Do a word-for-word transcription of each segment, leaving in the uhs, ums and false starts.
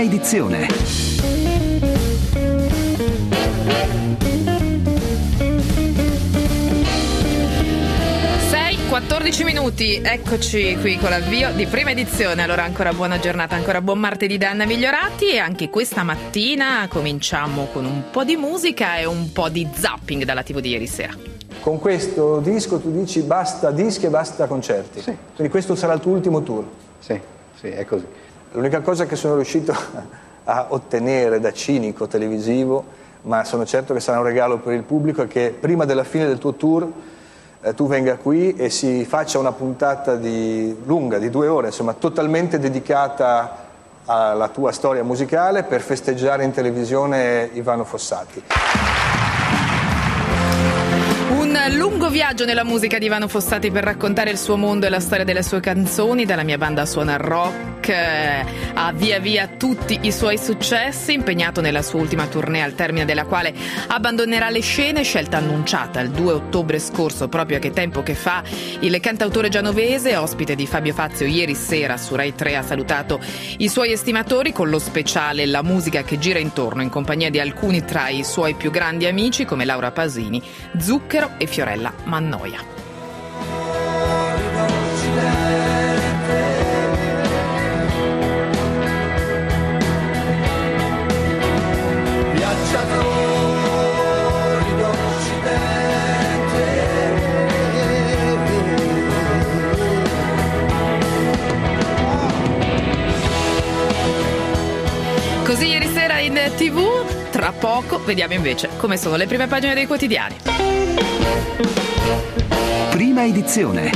Prima edizione. quattordici minuti, eccoci qui con l'avvio di Prima edizione. Allora ancora buona giornata, ancora buon martedì da Anna Migliorati, e anche questa mattina cominciamo con un po' di musica e un po' di zapping dalla tivù di ieri sera. Con questo disco tu dici basta dischi e basta concerti. Sì. Quindi questo sarà il tuo ultimo tour. Sì, sì, è così. L'unica cosa che sono riuscito a ottenere da cinico televisivo, ma sono certo che sarà un regalo per il pubblico, è che prima della fine del tuo tour eh, tu venga qui e si faccia una puntata di, lunga, di due ore, insomma, totalmente dedicata alla tua storia musicale per festeggiare in televisione Ivano Fossati. Un lungo viaggio nella musica di Ivano Fossati per raccontare il suo mondo e la storia delle sue canzoni, dalla mia banda suona rock eh, a via via tutti i suoi successi, impegnato nella sua ultima tournée al termine della quale abbandonerà le scene, scelta annunciata il due ottobre scorso, proprio a che tempo che fa. Il cantautore genovese, ospite di Fabio Fazio ieri sera su Rai tre, ha salutato i suoi estimatori con lo speciale La musica che gira intorno, in compagnia di alcuni tra i suoi più grandi amici come Laura Pasini, Zucchero e Fiorella Mannoia. Così ieri sera in tivù. Tra poco vediamo invece come sono le prime pagine dei quotidiani. Prima edizione.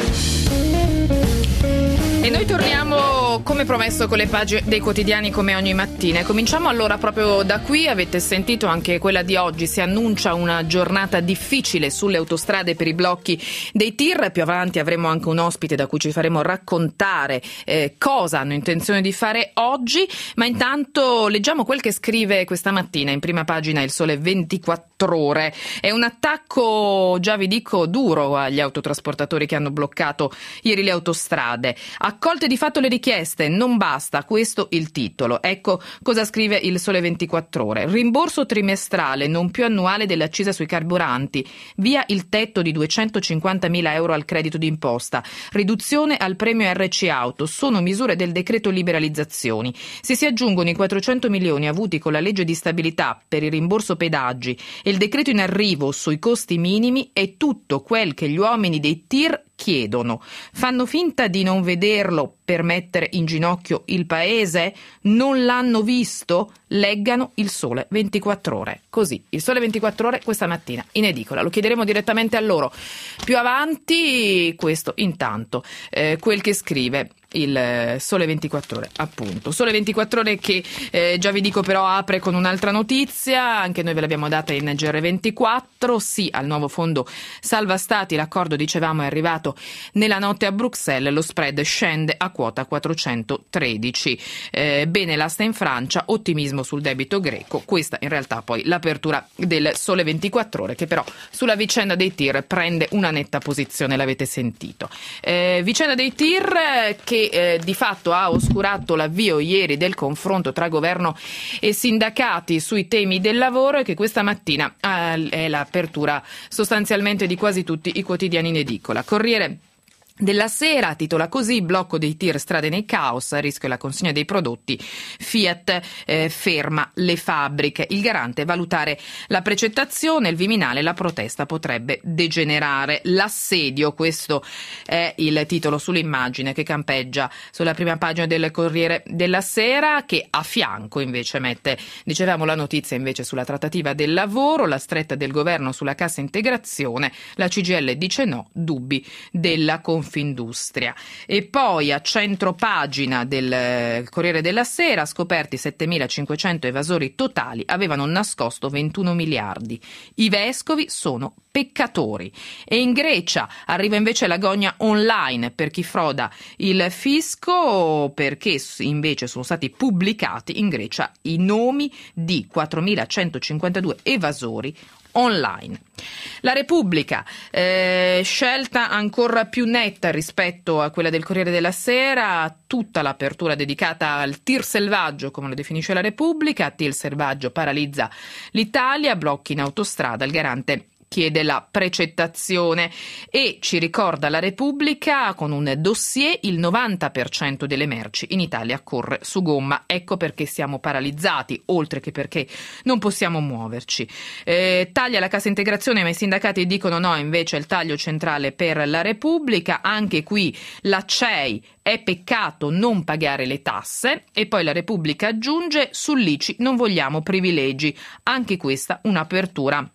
E noi torniamo come promesso con le pagine dei quotidiani come ogni mattina. Cominciamo allora proprio da qui. Avete sentito anche quella di oggi, si annuncia una giornata difficile sulle autostrade per i blocchi dei tir. Più avanti avremo anche un ospite da cui ci faremo raccontare eh, cosa hanno intenzione di fare oggi, ma intanto leggiamo quel che scrive questa mattina in prima pagina il Sole ventiquattro Ore. È un attacco, già vi dico, duro agli autotrasportatori che hanno bloccato ieri le autostrade. Accolte di fatto le richieste, non basta, questo il titolo. Ecco cosa scrive il Sole ventiquattro Ore. Rimborso trimestrale, non più annuale dell'accisa sui carburanti. Via il tetto di duecentocinquantamila euro al credito d'imposta. Riduzione al premio R C Auto. Sono misure del decreto liberalizzazioni. Se si aggiungono i quattrocento milioni avuti con la legge di stabilità per il rimborso pedaggi e il decreto in arrivo sui costi minimi, è tutto quel che gli uomini dei tir chiedono. Fanno finta di non vederlo per mettere in ginocchio il paese? Non l'hanno visto? Leggano il Sole ventiquattro Ore. Così, il Sole ventiquattro Ore questa mattina in edicola. Lo chiederemo direttamente a loro. Più avanti, questo intanto, eh, quel che scrive il Sole ventiquattro Ore, appunto. Sole ventiquattro Ore che eh, già vi dico però apre con un'altra notizia, anche noi ve l'abbiamo data in G R ventiquattro, sì al nuovo fondo salva stati, l'accordo dicevamo è arrivato nella notte a Bruxelles, lo spread scende a quota quattrocentotredici. Eh, bene l'asta in Francia, ottimismo sul debito greco, questa in realtà poi l'apertura del Sole ventiquattro Ore che però sulla vicenda dei tir prende una netta posizione, l'avete sentito. Eh, vicenda dei tir che Eh, di fatto ha oscurato l'avvio ieri del confronto tra governo e sindacati sui temi del lavoro e che questa mattina eh, è l'apertura sostanzialmente di quasi tutti i quotidiani in edicola. Corriere della Sera titola così: blocco dei tir, strade nei caos, a rischio la consegna dei prodotti, Fiat eh, ferma le fabbriche, il garante valutare la precettazione, il Viminale, la protesta potrebbe degenerare, l'assedio, questo è il titolo sull'immagine che campeggia sulla prima pagina del Corriere della Sera, che a fianco invece mette, dicevamo, la notizia invece sulla trattativa del lavoro, la stretta del governo sulla cassa integrazione, la C G I L dice no, dubbi della Confindustria. E poi a centro pagina del Corriere della Sera, scoperti settemilacinquecento evasori totali, avevano nascosto ventuno miliardi. I vescovi sono peccatori. E in Grecia arriva invece la gogna online per chi froda il fisco, perché invece sono stati pubblicati in Grecia i nomi di quattromilacentocinquantadue evasori online. La Repubblica, eh, scelta ancora più netta rispetto a quella del Corriere della Sera, tutta l'apertura dedicata al tir selvaggio, come lo definisce la Repubblica. Tir selvaggio paralizza l'Italia, blocchi in autostrada, il garante chiede la precettazione, e ci ricorda la Repubblica con un dossier: il novanta per cento delle merci in Italia corre su gomma, ecco perché siamo paralizzati, oltre che perché non possiamo muoverci. Eh, taglia la cassa integrazione, ma i sindacati dicono no, invece il taglio centrale per la Repubblica. Anche qui la C E I: è peccato non pagare le tasse. E poi la Repubblica aggiunge: sull'I C I non vogliamo privilegi. Anche questa un'apertura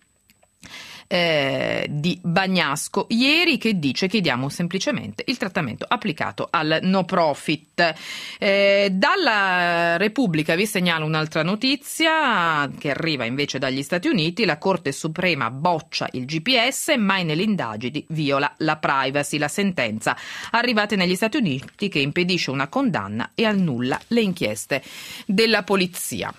Eh, di Bagnasco ieri, che dice: chiediamo semplicemente il trattamento applicato al no profit. Eh, dalla Repubblica vi segnalo un'altra notizia che arriva invece dagli Stati Uniti. La Corte Suprema boccia il G P S, mai nelle indagini viola la privacy. La sentenza arrivata negli Stati Uniti che impedisce una condanna e annulla le inchieste della polizia.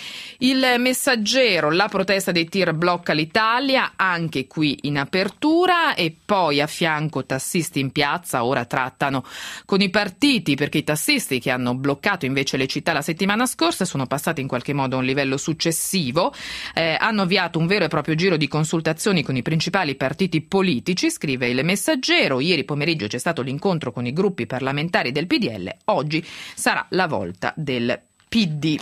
Il Messaggero: la protesta dei tir blocca l'Italia, anche qui in apertura. E poi a fianco tassisti in piazza, ora trattano con i partiti, perché i tassisti che hanno bloccato invece le città la settimana scorsa sono passati in qualche modo a un livello successivo, eh, hanno avviato un vero e proprio giro di consultazioni con i principali partiti politici, scrive il Messaggero. Ieri pomeriggio c'è stato l'incontro con i gruppi parlamentari del P D L, oggi sarà la volta del P D.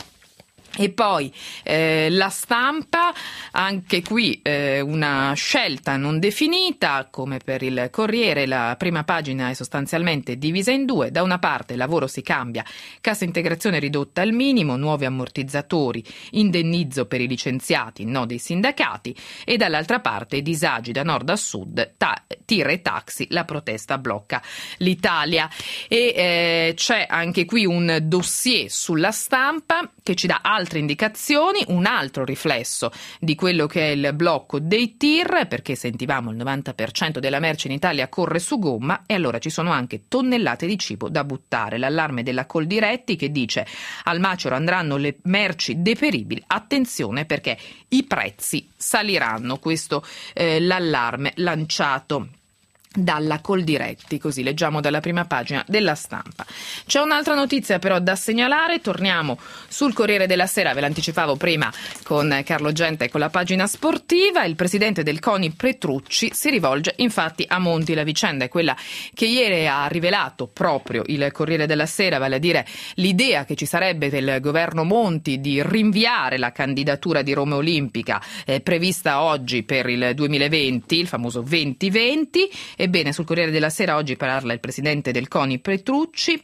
E poi eh, La Stampa, anche qui eh, una scelta non definita, come per il Corriere. La prima pagina è sostanzialmente divisa in due: da una parte lavoro si cambia, cassa integrazione ridotta al minimo, nuovi ammortizzatori, indennizzo per i licenziati, no dei sindacati, e dall'altra parte disagi da nord a sud, ta- tir e taxi, la protesta blocca l'Italia. E eh, c'è anche qui un dossier sulla Stampa che ci dà altre indicazioni, un altro riflesso di quello che è il blocco dei tir, perché sentivamo il novanta per cento della merce in Italia corre su gomma, e allora ci sono anche tonnellate di cibo da buttare. L'allarme della Coldiretti che dice: al macero andranno le merci deperibili, attenzione perché i prezzi saliranno. Questo eh, l'allarme lanciato dalla Coldiretti, così leggiamo dalla prima pagina della Stampa. C'è un'altra notizia però da segnalare, torniamo sul Corriere della Sera, ve l'anticipavo prima con Carlo Gente con la pagina sportiva. Il presidente del CONI Petrucci si rivolge infatti a Monti. La vicenda è quella che ieri ha rivelato proprio il Corriere della Sera, vale a dire l'idea che ci sarebbe del governo Monti di rinviare la candidatura di Roma Olimpica eh, prevista oggi per il duemilaventi, il famoso venti venti. Ebbene, sul Corriere della Sera oggi parla il presidente del CONI Petrucci,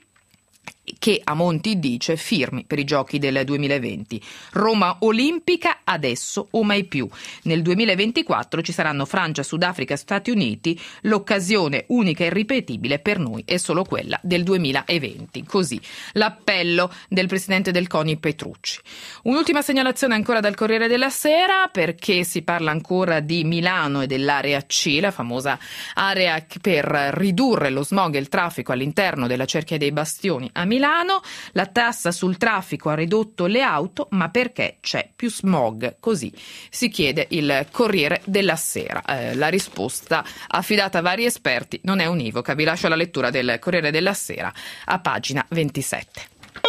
che a Monti dice: firmi per i giochi del duemilaventi, Roma Olimpica adesso o mai più. Nel duemilaventiquattro ci saranno Francia, Sudafrica, Stati Uniti, l'occasione unica e irripetibile per noi è solo quella del duemilaventi. Così l'appello del presidente del CONI Petrucci. Un'ultima segnalazione ancora dal Corriere della Sera, perché si parla ancora di Milano e dell'area C, la famosa area per ridurre lo smog e il traffico all'interno della Cerchia dei Bastioni a Milano. La tassa sul traffico ha ridotto le auto, ma perché c'è più smog? Così si chiede il Corriere della Sera. Eh, la risposta, affidata a vari esperti, non è univoca. Vi lascio la lettura del Corriere della Sera a pagina ventisette.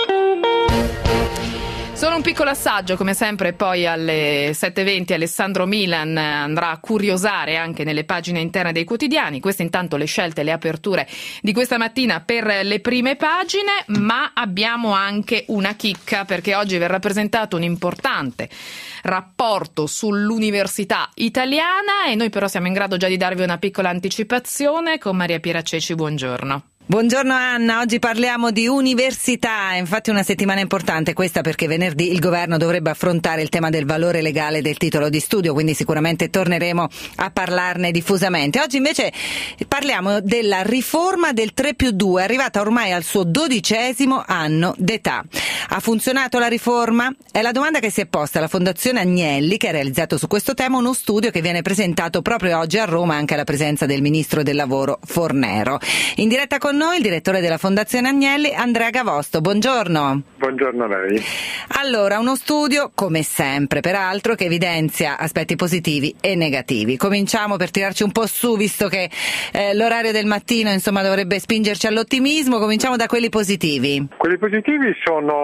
Solo un piccolo assaggio, come sempre, poi alle sette e venti Alessandro Milan andrà a curiosare anche nelle pagine interne dei quotidiani. Queste intanto le scelte, le aperture di questa mattina per le prime pagine, ma abbiamo anche una chicca, perché oggi verrà presentato un importante rapporto sull'università italiana e noi però siamo in grado già di darvi una piccola anticipazione con Maria Piera Ceci. Buongiorno. Buongiorno Anna, oggi parliamo di università, infatti una settimana importante questa perché venerdì il governo dovrebbe affrontare il tema del valore legale del titolo di studio, quindi sicuramente torneremo a parlarne diffusamente. Oggi invece parliamo della riforma del tre più due, arrivata ormai al suo dodicesimo anno d'età. Ha funzionato la riforma? È la domanda che si è posta la Fondazione Agnelli, che ha realizzato su questo tema uno studio che viene presentato proprio oggi a Roma, anche alla presenza del Ministro del Lavoro Fornero. In diretta con noi il direttore della Fondazione Agnelli, Andrea Gavosto. Buongiorno. Buongiorno a lei. Allora, uno studio, come sempre peraltro, che evidenzia aspetti positivi e negativi. Cominciamo per tirarci un po' su, visto che eh, l'orario del mattino insomma dovrebbe spingerci all'ottimismo. Cominciamo da quelli positivi. Quelli positivi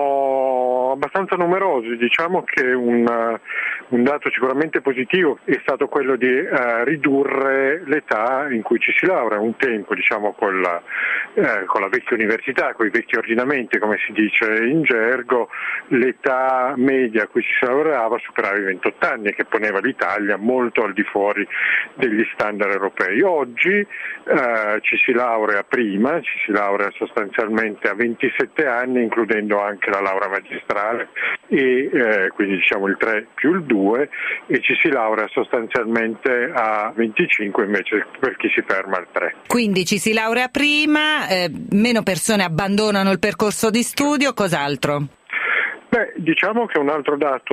sono abbastanza numerosi. Diciamo che un, un dato sicuramente positivo è stato quello di uh, ridurre l'età in cui ci si laurea. Un tempo, diciamo, con la, eh, con la vecchia università, con i vecchi ordinamenti, come si dice in gergo, l'età media a cui si laureava superava i ventotto anni, che poneva l'Italia molto al di fuori degli standard europei. Oggi eh, ci si laurea prima, ci si laurea sostanzialmente a ventisette anni, includendo anche la laurea magistrale, e eh, quindi diciamo il tre più il due, e ci si laurea sostanzialmente a venticinque invece per chi si ferma al tre. Quindi ci si laurea prima, eh, meno persone abbandonano il percorso di studio, cos'altro? Beh, diciamo che un altro dato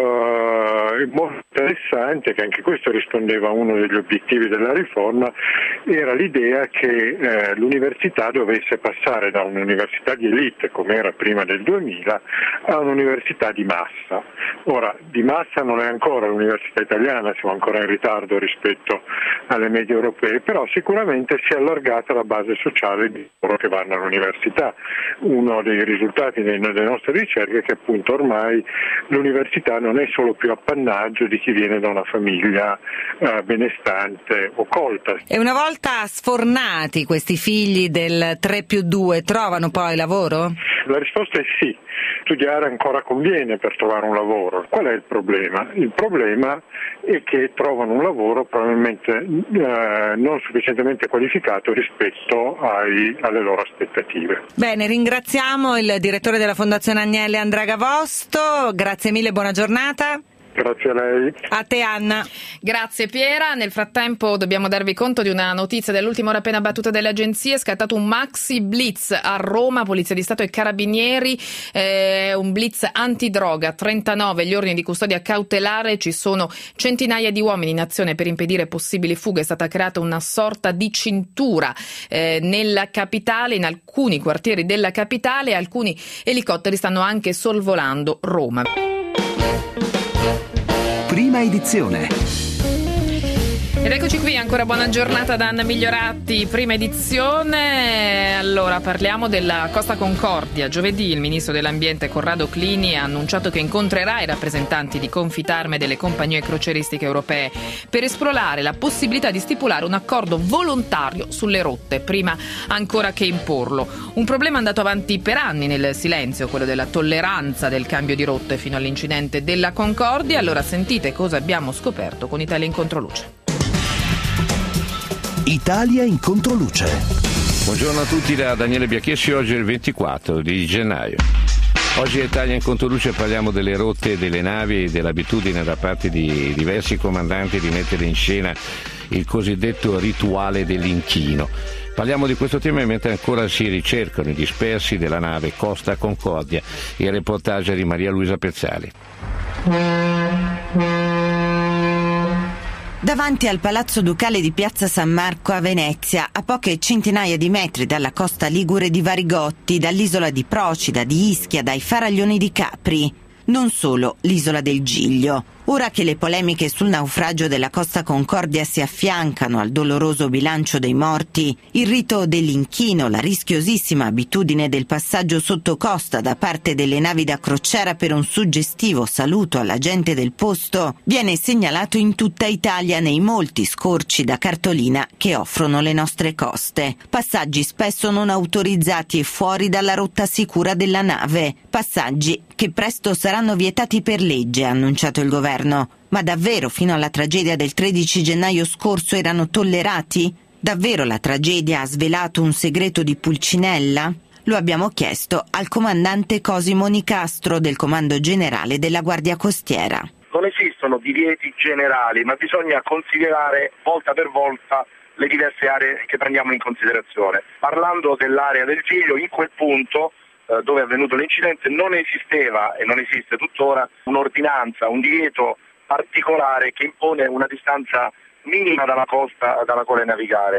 uh, molto interessante, che anche questo rispondeva a uno degli obiettivi della riforma, era l'idea che eh, l'università dovesse passare da un'università di elite, come era prima del duemila, a un'università di massa. Ora, di massa non è ancora l'università italiana, siamo ancora in ritardo rispetto alle medie europee, però sicuramente si è allargata la base sociale di coloro che vanno all'università. Uno dei risultati delle nostre ricerche è che appunto ormai l'università non è solo più appannaggio di chi viene da una famiglia eh, benestante o colta. E una volta sfornati questi figli del tre più due, trovano poi lavoro? La risposta è sì. Studiare ancora conviene per trovare un lavoro. Qual è il problema? Il problema è che trovano un lavoro probabilmente eh, non sufficientemente qualificato rispetto ai, alle loro aspettative. Bene, ringraziamo il direttore della Fondazione Agnelli, Andrea Gavosto. Grazie mille, buona giornata. Grazie a lei. A te, Anna. Grazie Piera. Nel frattempo dobbiamo darvi conto di una notizia dell'ultima ora appena battuta delle agenzie. È scattato un maxi blitz a Roma, Polizia di Stato e Carabinieri, eh, un blitz antidroga, trentanove gli ordini di custodia cautelare, ci sono centinaia di uomini in azione per impedire possibili fughe. È stata creata una sorta di cintura eh, nella capitale, in alcuni quartieri della capitale. Alcuni elicotteri stanno anche sorvolando Roma. Prima edizione. Ed eccoci qui, ancora buona giornata da Anna Miglioratti, prima edizione. Allora parliamo della Costa Concordia. Giovedì il ministro dell'ambiente Corrado Clini ha annunciato che incontrerà i rappresentanti di Confitarme e delle compagnie crocieristiche europee per esplorare la possibilità di stipulare un accordo volontario sulle rotte, prima ancora che imporlo. Un problema andato avanti per anni nel silenzio, quello della tolleranza del cambio di rotte fino all'incidente della Concordia. Allora sentite cosa abbiamo scoperto con Italia in Controluce. Italia in Controluce. Buongiorno a tutti da Daniele Biachiessi, oggi è il ventiquattro di gennaio. Oggi a Italia in Controluce parliamo delle rotte delle navi e dell'abitudine da parte di diversi comandanti di mettere in scena il cosiddetto rituale dell'inchino. Parliamo di questo tema mentre ancora si ricercano i dispersi della nave Costa Concordia. Il reportage di Maria Luisa Pezzali. Davanti al Palazzo Ducale di Piazza San Marco a Venezia, a poche centinaia di metri dalla costa ligure di Varigotti, dall'isola di Procida, di Ischia, dai faraglioni di Capri. Non solo l'isola del Giglio. Ora che le polemiche sul naufragio della Costa Concordia si affiancano al doloroso bilancio dei morti, il rito dell'inchino, la rischiosissima abitudine del passaggio sotto costa da parte delle navi da crociera per un suggestivo saluto alla gente del posto, viene segnalato in tutta Italia nei molti scorci da cartolina che offrono le nostre coste. Passaggi spesso non autorizzati e fuori dalla rotta sicura della nave. Passaggi che presto saranno vietati per legge, ha annunciato il governo. Ma davvero fino alla tragedia del tredici gennaio scorso erano tollerati? Davvero la tragedia ha svelato un segreto di Pulcinella? Lo abbiamo chiesto al comandante Cosimo Nicastro del Comando Generale della Guardia Costiera. Non esistono divieti generali, ma bisogna considerare volta per volta le diverse aree che prendiamo in considerazione. Parlando dell'area del Giglio, in quel punto dove è avvenuto l'incidente non esisteva e non esiste tuttora un'ordinanza, un divieto particolare che impone una distanza minima dalla costa dalla quale navigare.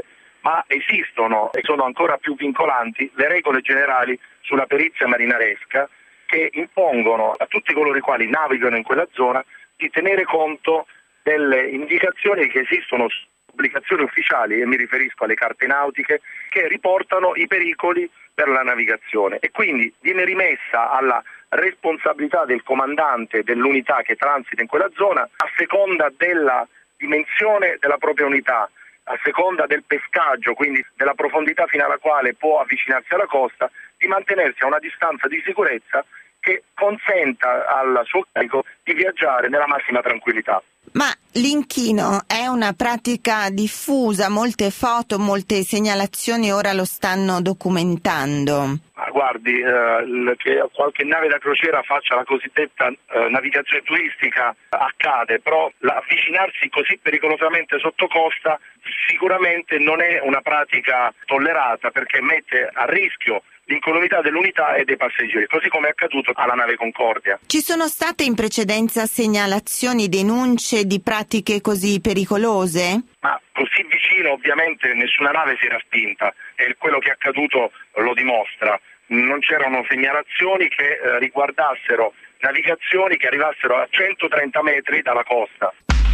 ma esistono e sono ancora più vincolanti le regole generali sulla perizia marinaresca che impongono a tutti coloro i quali navigano in quella zona di tenere conto delle indicazioni che esistono su pubblicazioni ufficiali, e mi riferisco alle carte nautiche, che riportano i pericoli per la navigazione, e quindi viene rimessa alla responsabilità del comandante dell'unità che transita in quella zona, a seconda della dimensione della propria unità, a seconda del pescaggio, quindi della profondità fino alla quale può avvicinarsi alla costa, di mantenersi a una distanza di sicurezza che consenta al suo carico di viaggiare nella massima tranquillità. Ma l'inchino è una pratica diffusa, molte foto, molte segnalazioni ora lo stanno documentando. Ma guardi, eh, che qualche nave da crociera faccia la cosiddetta eh, navigazione turistica accade, però avvicinarsi così pericolosamente sotto costa sicuramente non è una pratica tollerata, perché mette a rischio l'incolumità dell'unità e dei passeggeri, così come è accaduto alla nave Concordia. Ci sono state in precedenza segnalazioni, denunce di pratiche così pericolose? Ma così vicino ovviamente nessuna nave si era spinta, e quello che è accaduto lo dimostra. Non c'erano segnalazioni che eh, riguardassero navigazioni che arrivassero a centotrenta metri dalla costa.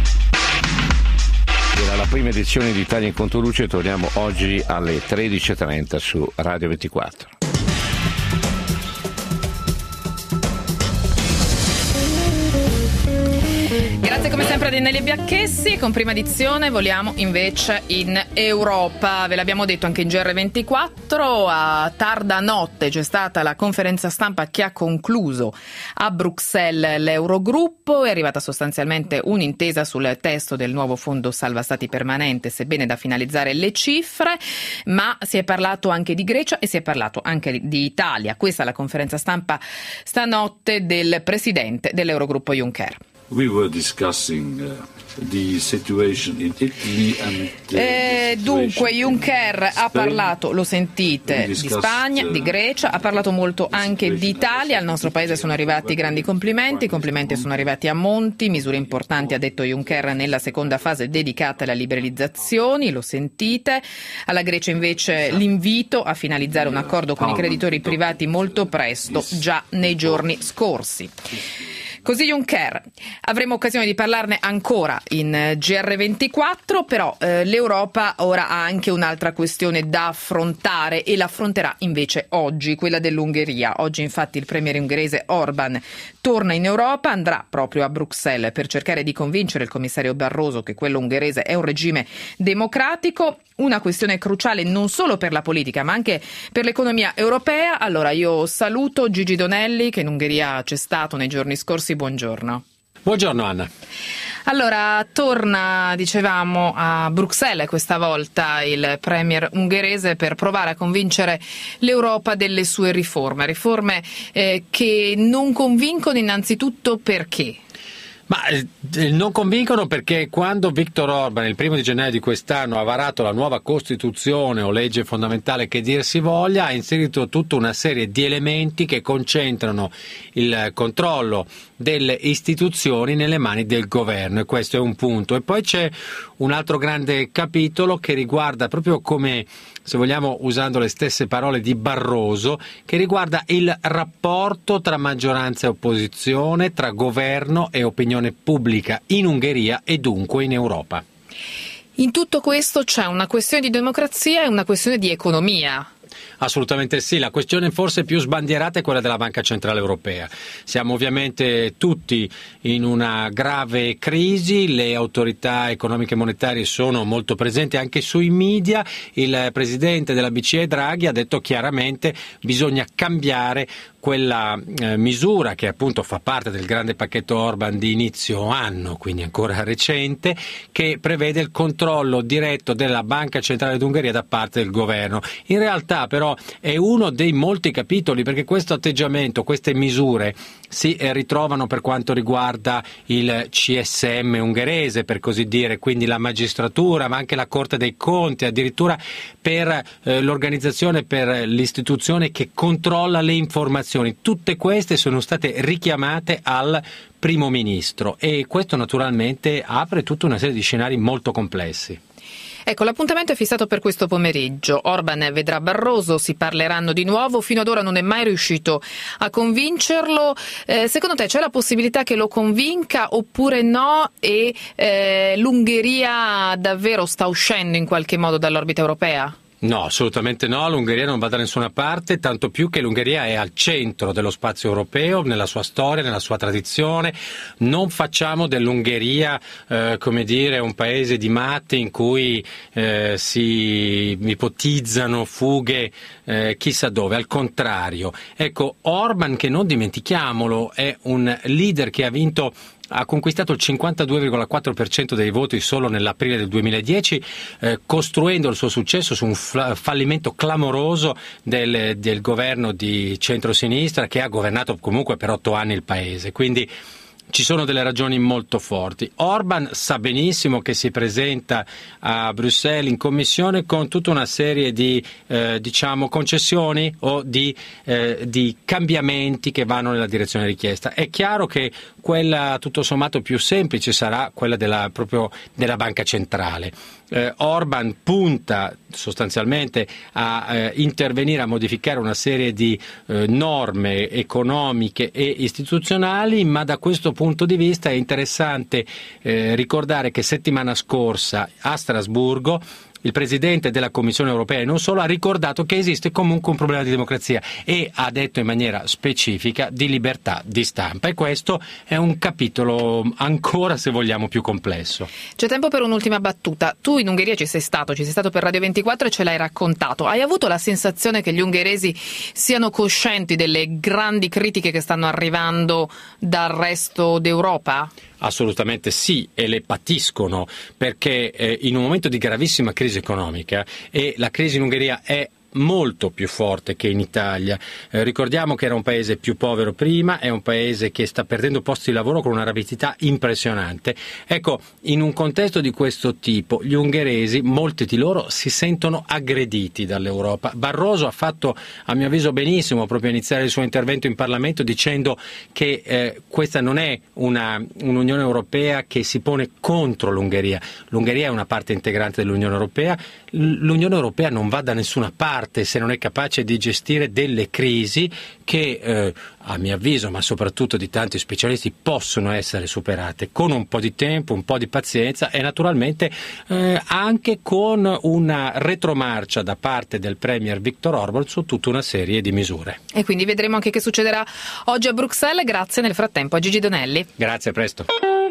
Era la prima edizione di Italia in Controluce, torniamo oggi alle tredici e trenta su Radio ventiquattro. Grazie come sempre ad Ennelia Biacchessi. Con prima edizione voliamo invece in Europa. Ve l'abbiamo detto anche in G R ventiquattro, a tarda notte c'è stata la conferenza stampa che ha concluso a Bruxelles l'Eurogruppo. È arrivata sostanzialmente un'intesa sul testo del nuovo fondo salva stati permanente, sebbene da finalizzare le cifre, ma si è parlato anche di Grecia e si è parlato anche di Italia. Questa è la conferenza stampa stanotte del presidente dell'Eurogruppo Juncker. We were discussing uh, the situation in Italy and eh, dunque Juncker ha parlato, lo sentite, di Spagna, di Grecia, ha parlato molto anche di Italia. Al nostro paese sono arrivati grandi complimenti, i complimenti sono arrivati a monti, misure importanti ha detto Juncker nella seconda fase dedicata alle liberalizzazioni, lo sentite. Alla Grecia invece l'invito a finalizzare un accordo con i creditori privati molto presto, già nei giorni scorsi. Così Juncker. Avremo occasione di parlarne ancora in G R ventiquattro, però eh, l'Europa ora ha anche un'altra questione da affrontare e l'affronterà invece oggi, quella dell'Ungheria. Oggi infatti il premier ungherese Orban torna in Europa, andrà proprio a Bruxelles per cercare di convincere il commissario Barroso che quello ungherese è un regime democratico. Una questione cruciale non solo per la politica ma anche per l'economia europea. Allora io saluto Gigi Donelli che in Ungheria c'è stato nei giorni scorsi. Buongiorno. Buongiorno Anna. Allora, torna, dicevamo, a Bruxelles questa volta il premier ungherese per provare a convincere l'Europa delle sue riforme. Riforme eh, che non convincono innanzitutto perché? Ma eh, non convincono perché quando Viktor Orban il primo di gennaio di quest'anno ha varato la nuova Costituzione o legge fondamentale che dir si voglia, ha inserito tutta una serie di elementi che concentrano il controllo delle istituzioni nelle mani del governo, e questo è un punto. E poi c'è un altro grande capitolo che riguarda proprio come, se vogliamo, usando le stesse parole di Barroso, che riguarda il rapporto tra maggioranza e opposizione, tra governo e opinione pubblica in Ungheria e dunque in Europa. In tutto questo c'è una questione di democrazia e una questione di economia. Assolutamente sì, la questione forse più sbandierata è quella della Banca Centrale Europea. Siamo ovviamente tutti in una grave crisi, le autorità economiche e monetarie sono molto presenti anche sui media. Il presidente della B C E Draghi ha detto chiaramente che bisogna cambiare quella eh, misura che appunto fa parte del grande pacchetto Orban di inizio anno, quindi ancora recente, che prevede il controllo diretto della Banca Centrale d'Ungheria da parte del governo. In realtà però è uno dei molti capitoli, perché questo atteggiamento, queste misure si eh, ritrovano per quanto riguarda il C S M ungherese, per così dire, quindi la magistratura, ma anche la Corte dei Conti, addirittura per eh, l'organizzazione, per l'istituzione che controlla le informazioni. Tutte queste sono state richiamate al primo ministro e questo naturalmente apre tutta una serie di scenari molto complessi. Ecco, l'appuntamento è fissato per questo pomeriggio. Orban vedrà Barroso, si parleranno di nuovo. Fino ad ora non è mai riuscito a convincerlo. Eh, secondo te c'è la possibilità che lo convinca oppure no? E eh, l'Ungheria davvero sta uscendo in qualche modo dall'orbita europea? No, assolutamente no, l'Ungheria non va da nessuna parte, tanto più che l'Ungheria è al centro dello spazio europeo, nella sua storia, nella sua tradizione. Non facciamo dell'Ungheria, eh, come dire, un paese di matti in cui eh, si ipotizzano fughe eh, chissà dove, al contrario. Ecco, Orban, che non dimentichiamolo, è un leader che ha vinto ha conquistato il cinquantadue virgola quattro per cento dei voti solo nell'aprile del duemiladieci, eh, costruendo il suo successo su un fl- fallimento clamoroso del, del governo di centrosinistra che ha governato comunque per otto anni il paese. Quindi ci sono delle ragioni molto forti. Orban sa benissimo che si presenta a Bruxelles in commissione con tutta una serie di eh, diciamo concessioni o di, eh, di cambiamenti che vanno nella direzione richiesta. È chiaro che quella tutto sommato più semplice sarà quella della, proprio della banca centrale. Eh, Orban punta sostanzialmente a eh, intervenire, a modificare una serie di eh, norme economiche e istituzionali, ma da questo punto di vista è interessante eh, ricordare che settimana scorsa a Strasburgo il Presidente della Commissione europea e non solo ha ricordato che esiste comunque un problema di democrazia e ha detto in maniera specifica di libertà di stampa, e questo è un capitolo ancora, se vogliamo, più complesso. C'è tempo per un'ultima battuta. Tu in Ungheria ci sei stato, ci sei stato per Radio ventiquattro e ce l'hai raccontato. Hai avuto la sensazione che gli ungheresi siano coscienti delle grandi critiche che stanno arrivando dal resto d'Europa? Assolutamente sì, e le patiscono, perché eh, in un momento di gravissima crisi economica, e la crisi in Ungheria è molto più forte che in Italia. Eh, ricordiamo che era un paese più povero prima, è un paese che sta perdendo posti di lavoro con una rapidità impressionante. Ecco, in un contesto di questo tipo, gli ungheresi, molti di loro, si sentono aggrediti dall'Europa. Barroso ha fatto, a mio avviso, benissimo proprio a iniziare il suo intervento in Parlamento dicendo che eh, questa non è una, un'Unione Europea che si pone contro l'Ungheria. L'Ungheria è una parte integrante dell'Unione Europea. L'Unione Europea non va da nessuna parte se non è capace di gestire delle crisi che, eh, a mio avviso, ma soprattutto di tanti specialisti, possono essere superate con un po' di tempo, un po' di pazienza e naturalmente eh, anche con una retromarcia da parte del Premier Viktor Orban su tutta una serie di misure. E quindi vedremo anche che succederà oggi a Bruxelles. Grazie nel frattempo a Gigi Donelli. Grazie, a presto.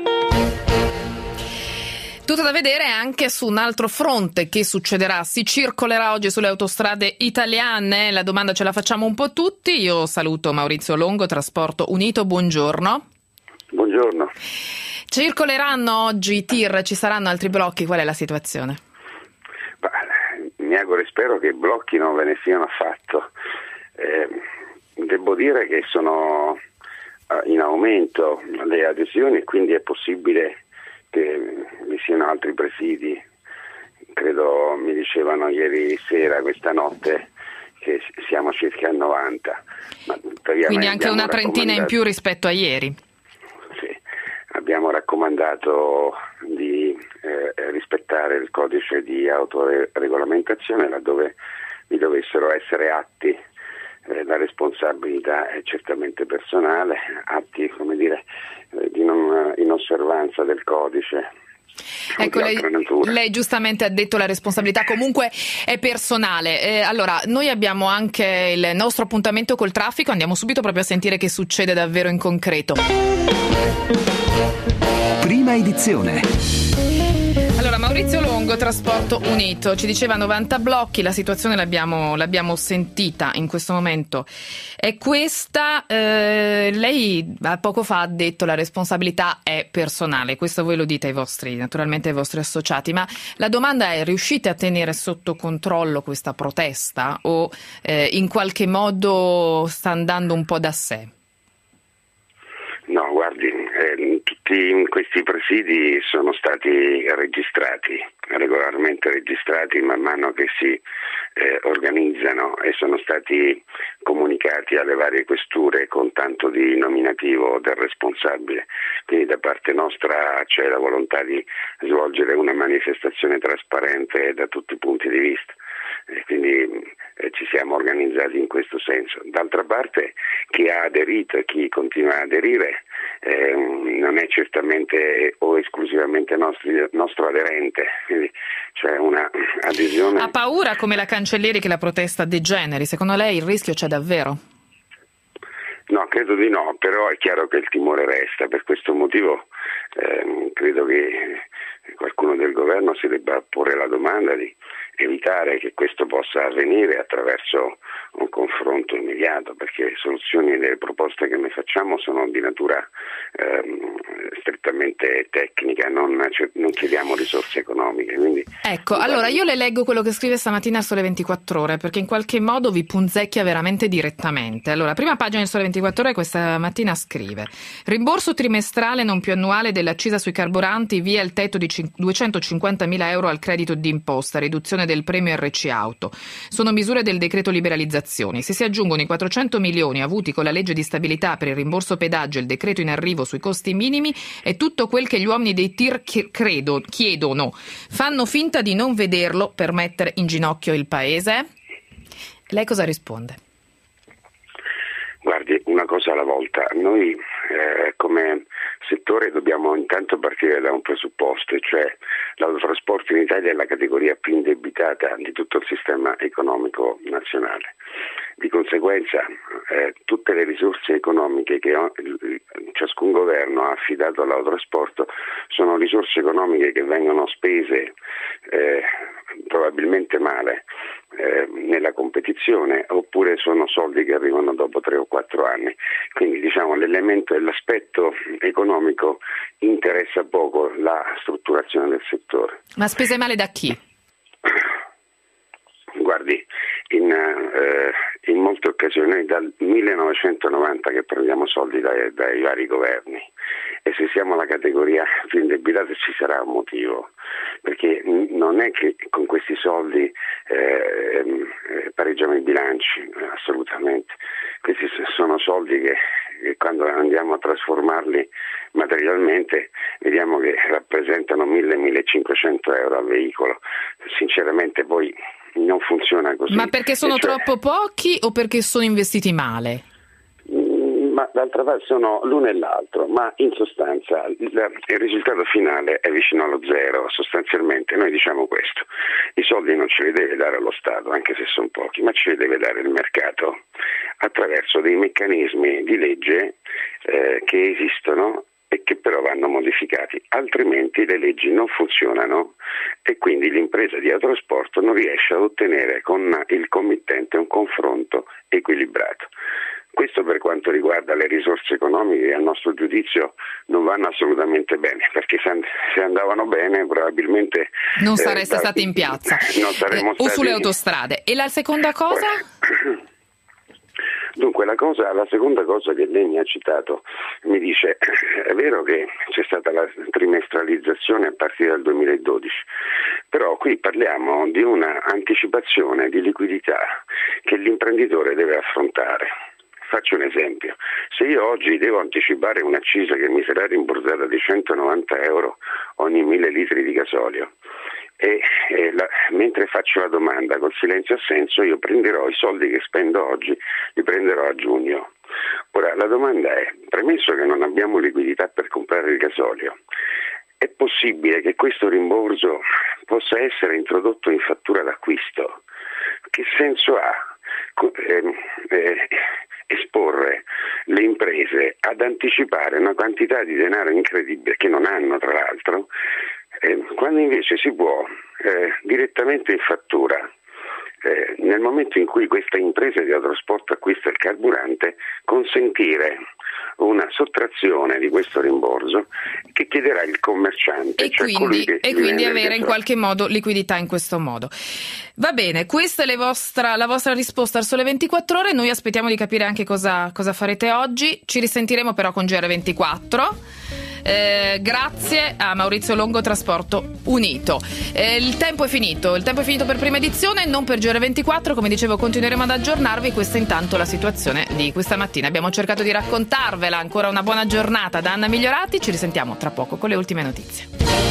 Tutto da vedere anche su un altro fronte. Che succederà? Si circolerà oggi sulle autostrade italiane? La domanda ce la facciamo un po' tutti. Io saluto Maurizio Longo, Trasporto Unito, buongiorno. Buongiorno. Circoleranno oggi i tir? Ci saranno altri blocchi? Qual è la situazione? Beh, mi auguro e spero che i blocchi non ve ne siano affatto. Eh, devo dire che sono in aumento le adesioni e quindi è possibile che vi siano altri presidi. Credo mi dicevano ieri sera, questa notte, che siamo circa a novanta. Ma quindi anche una trentina in più rispetto a ieri. Sì, abbiamo raccomandato di eh, rispettare il codice di autoregolamentazione laddove vi dovessero essere atti. Eh, la responsabilità è certamente personale, atti, come dire, eh, di non inosservanza del codice. Ecco, lei, lei giustamente ha detto la responsabilità comunque è personale. Eh, allora, noi abbiamo anche il nostro appuntamento col traffico, andiamo subito proprio a sentire che succede davvero in concreto. Prima edizione. Allora, Maurizio Longo, Trasporto Unito, ci diceva novanta blocchi, la situazione l'abbiamo, l'abbiamo sentita in questo momento. È questa, eh, lei poco fa ha detto la responsabilità è personale, questo voi lo dite ai vostri, naturalmente ai vostri associati, ma la domanda è: riuscite a tenere sotto controllo questa protesta o eh, in qualche modo sta andando un po' da sé? No, guardi, eh, tutti questi, questi presidi sono stati registrati, regolarmente registrati man mano che si eh, organizzano e sono stati comunicati alle varie questure con tanto di nominativo del responsabile. Quindi da parte nostra c'è la volontà di svolgere una manifestazione trasparente da tutti i punti di vista. E quindi eh, ci siamo organizzati in questo senso. D'altra parte chi ha aderito e chi continua a aderire eh, non è certamente o esclusivamente nostri, nostro aderente, quindi c'è una adesione. Ha paura come la Cancellieri che la protesta degeneri? Secondo lei il rischio c'è davvero? No, credo di no, però è chiaro che il timore resta. Per questo motivo eh, credo che qualcuno del governo si debba porre la domanda di evitare che questo possa avvenire attraverso un confronto immediato, perché le soluzioni e le proposte che noi facciamo sono di natura ehm, strettamente tecnica, non, cioè, non chiediamo risorse economiche. Quindi, ecco, allora io le leggo quello che scrive stamattina al Sole ventiquattro Ore, perché in qualche modo vi punzecchia veramente direttamente. Allora, prima pagina del Sole ventiquattro Ore questa mattina scrive: rimborso trimestrale non più annuale dell'accisa sui carburanti, via il tetto di duecentocinquantamila euro al credito d'imposta, riduzione del premio R C Auto. Sono misure del decreto liberalizzazioni. Se si aggiungono i quattrocento milioni avuti con la legge di stabilità per il rimborso pedaggio e il decreto in arrivo sui costi minimi, è tutto quel che gli uomini dei T I R credo, chiedono. Fanno finta di non vederlo per mettere in ginocchio il paese? Lei cosa risponde? Guardi, una cosa alla volta. Noi eh, come settore dobbiamo intanto partire da un presupposto, cioè l'autotrasporto in Italia è la categoria più indebitata di tutto il sistema economico nazionale. Di conseguenza eh, tutte le risorse economiche che ho, ciascun governo ha affidato all'autotrasporto sono risorse economiche che vengono spese eh, probabilmente male eh, nella competizione, oppure sono soldi che arrivano dopo tre o quattro anni. Quindi diciamo l'elemento e l'aspetto economico interessa poco la strutturazione del settore. Ma spese male da chi? Guardi, in, eh, in molte occasioni noi dal millenovecentonovanta che prendiamo soldi dai, dai vari governi, e se siamo la categoria più indebitata ci sarà un motivo, perché non è che con questi soldi eh, eh, pareggiamo i bilanci, assolutamente. Questi sono soldi che, che quando andiamo a trasformarli materialmente vediamo che rappresentano mille millecinquecento euro a veicolo. Sinceramente poi non funziona così. Ma perché sono cioè, troppo pochi o perché sono investiti male? Ma d'altra parte sono l'uno e l'altro, ma in sostanza il, il risultato finale è vicino allo zero. Sostanzialmente noi diciamo questo: i soldi non ce li deve dare lo Stato, anche se sono pochi, ma ce li deve dare il mercato attraverso dei meccanismi di legge eh, che esistono e che però vanno modificati, altrimenti le leggi non funzionano e quindi l'impresa di autotrasporto non riesce ad ottenere con il committente un confronto equilibrato. Questo per quanto riguarda le risorse economiche, che a nostro giudizio non vanno assolutamente bene, perché se andavano bene probabilmente non sareste eh, stati in piazza non saremmo eh, stati... o sulle autostrade. E la seconda cosa? Dunque la, cosa, la seconda cosa che lei mi ha citato, mi dice: è vero che c'è stata la trimestralizzazione a partire dal duemiladodici, però qui parliamo di una anticipazione di liquidità che l'imprenditore deve affrontare. Faccio un esempio: se io oggi devo anticipare un'accisa che mi sarà rimborsata di centonovanta euro ogni mille litri di gasolio, e, e la, mentre faccio la domanda col silenzio assenso, io prenderò i soldi che spendo oggi, li prenderò a giugno. Ora la domanda è: premesso che non abbiamo liquidità per comprare il gasolio, è possibile che questo rimborso possa essere introdotto in fattura d'acquisto? Che senso ha eh, eh, esporre le imprese ad anticipare una quantità di denaro incredibile che non hanno, tra l'altro, eh, quando invece si può eh, direttamente in fattura, eh, nel momento in cui questa impresa di autotrasporto acquista il carburante, consentire una sottrazione di questo rimborso che chiederà il commerciante, e cioè quindi, che e quindi avere in qualche modo liquidità in questo modo. Va bene, questa è le vostra, la vostra risposta al Sole ventiquattro Ore. Noi aspettiamo di capire anche cosa, cosa farete oggi. Ci risentiremo però con G R ventiquattro. Eh, grazie a Maurizio Longo, Trasporto Unito. Eh, il tempo è finito, il tempo è finito per prima edizione, non per G R ventiquattro, come dicevo continueremo ad aggiornarvi. Questa intanto la situazione di questa mattina. Abbiamo cercato di raccontarvela. Ancora una buona giornata da Anna Migliorati, ci risentiamo tra poco con le ultime notizie.